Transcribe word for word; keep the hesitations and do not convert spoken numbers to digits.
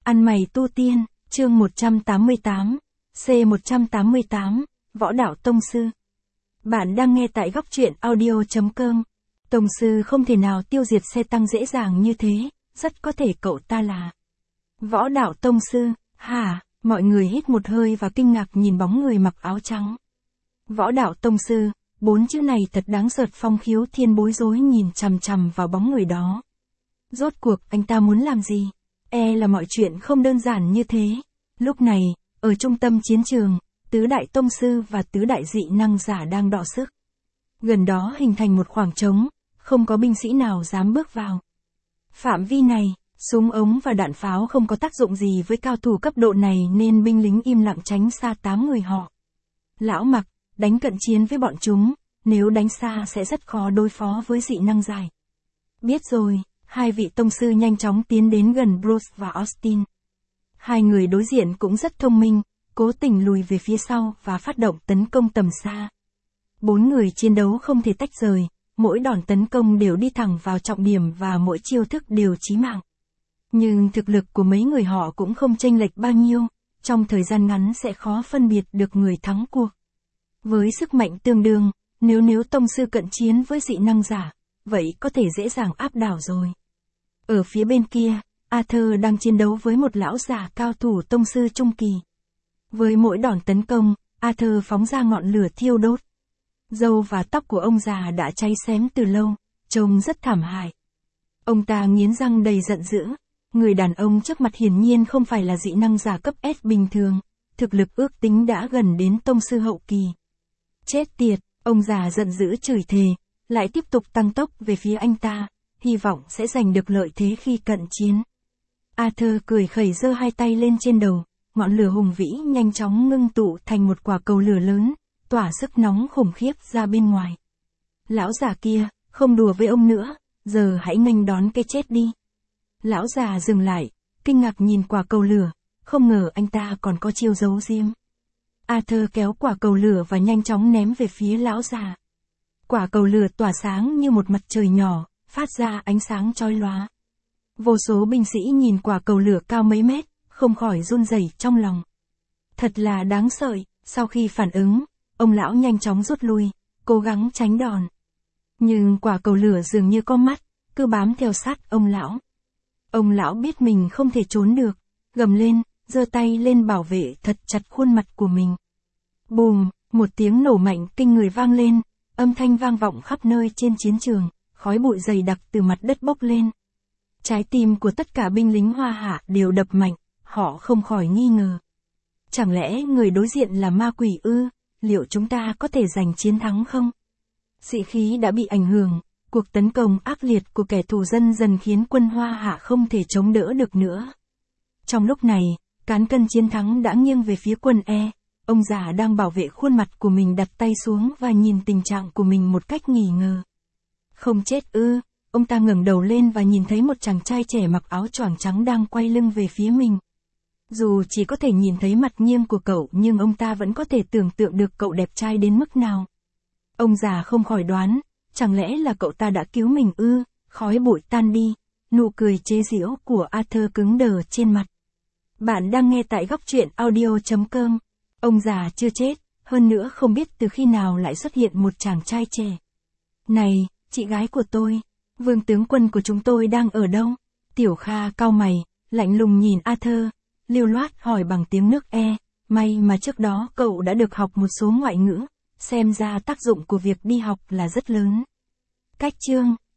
Ăn mày tu tiên, chương một trăm tám mươi tám, C một trăm tám mươi tám, Võ Đạo Tông Sư. Bạn đang nghe tại góc truyện audio.com. Tông Sư không thể nào tiêu diệt xe tăng dễ dàng như thế, rất có thể cậu ta là Võ Đạo Tông Sư. Hả? Mọi người hít một hơi và kinh ngạc nhìn bóng người mặc áo trắng. Võ Đạo Tông Sư, bốn chữ này thật đáng sợ. Phong Khiếu Thiên bối rối nhìn chằm chằm vào bóng người đó. Rốt cuộc anh ta muốn làm gì? E là mọi chuyện không đơn giản như thế. Lúc này, ở trung tâm chiến trường, tứ đại tông sư và tứ đại dị năng giả đang đọ sức. Gần đó hình thành một khoảng trống, không có binh sĩ nào dám bước vào. Phạm vi này, súng ống và đạn pháo không có tác dụng gì với cao thủ cấp độ này nên binh lính im lặng tránh xa tám người họ. Lão Mặc, đánh cận chiến với bọn chúng, nếu đánh xa sẽ rất khó đối phó với dị năng giải. Biết rồi. Hai vị tông sư nhanh chóng tiến đến gần Bruce và Austin. Hai người đối diện cũng rất thông minh, cố tình lùi về phía sau và phát động tấn công tầm xa. Bốn người chiến đấu không thể tách rời, mỗi đòn tấn công đều đi thẳng vào trọng điểm và mỗi chiêu thức đều chí mạng. Nhưng thực lực của mấy người họ cũng không chênh lệch bao nhiêu, trong thời gian ngắn sẽ khó phân biệt được người thắng cuộc. Với sức mạnh tương đương, nếu nếu tông sư cận chiến với dị năng giả, vậy có thể dễ dàng áp đảo rồi. Ở phía bên kia, Arthur đang chiến đấu với một lão già cao thủ tông sư trung kỳ. Với mỗi đòn tấn công, Arthur phóng ra ngọn lửa thiêu đốt. Râu và tóc của ông già đã cháy xém từ lâu, trông rất thảm hại. Ông ta nghiến răng đầy giận dữ. Người đàn ông trước mặt hiển nhiên không phải là dị năng giả cấp S bình thường, thực lực ước tính đã gần đến tông sư hậu kỳ. Chết tiệt, ông già giận dữ chửi thề, lại tiếp tục tăng tốc về phía anh ta, hy vọng sẽ giành được lợi thế khi cận chiến. Arthur cười khẩy giơ hai tay lên trên đầu, ngọn lửa hùng vĩ nhanh chóng ngưng tụ thành một quả cầu lửa lớn, tỏa sức nóng khủng khiếp ra bên ngoài. Lão già kia, không đùa với ông nữa, giờ hãy nghênh đón cái chết đi. Lão già dừng lại, kinh ngạc nhìn quả cầu lửa, không ngờ anh ta còn có chiêu giấu diếm. Arthur kéo quả cầu lửa và nhanh chóng ném về phía lão già. Quả cầu lửa tỏa sáng như một mặt trời nhỏ, phát ra ánh sáng chói lóa. Vô số binh sĩ nhìn quả cầu lửa cao mấy mét, không khỏi run rẩy trong lòng. Thật là đáng sợ. Sau khi phản ứng, ông lão nhanh chóng rút lui, cố gắng tránh đòn. Nhưng quả cầu lửa dường như có mắt, cứ bám theo sát ông lão. Ông lão biết mình không thể trốn được, gầm lên, giơ tay lên bảo vệ thật chặt khuôn mặt của mình. Bùm, một tiếng nổ mạnh kinh người vang lên, âm thanh vang vọng khắp nơi trên chiến trường, khói bụi dày đặc từ mặt đất bốc lên. Trái tim của tất cả binh lính Hoa Hạ đều đập mạnh, họ không khỏi nghi ngờ. Chẳng lẽ người đối diện là ma quỷ ư? Liệu chúng ta có thể giành chiến thắng không? Sĩ khí đã bị ảnh hưởng, cuộc tấn công ác liệt của kẻ thù dần dần khiến quân Hoa Hạ không thể chống đỡ được nữa. Trong lúc này, cán cân chiến thắng đã nghiêng về phía quân E. Ông già đang bảo vệ khuôn mặt của mình đặt tay xuống và nhìn tình trạng của mình một cách nghi ngờ. Không chết ư? Ông ta ngẩng đầu lên và nhìn thấy một chàng trai trẻ mặc áo choàng trắng đang quay lưng về phía mình. Dù chỉ có thể nhìn thấy mặt nghiêng của cậu nhưng ông ta vẫn có thể tưởng tượng được cậu đẹp trai đến mức nào. Ông già không khỏi đoán, chẳng lẽ là cậu ta đã cứu mình ư? Khói bụi tan đi, nụ cười chế giễu của Arthur cứng đờ trên mặt. Bạn đang nghe tại góc truyện audio.com. Ông già chưa chết, hơn nữa không biết từ khi nào lại xuất hiện một chàng trai trẻ. Này, chị gái của tôi, vương tướng quân của chúng tôi đang ở đâu? Tiểu Kha cau mày, lạnh lùng nhìn Arthur, lưu loát hỏi bằng tiếng nước E, may mà trước đó cậu đã được học một số ngoại ngữ, xem ra tác dụng của việc đi học là rất lớn. Cách chương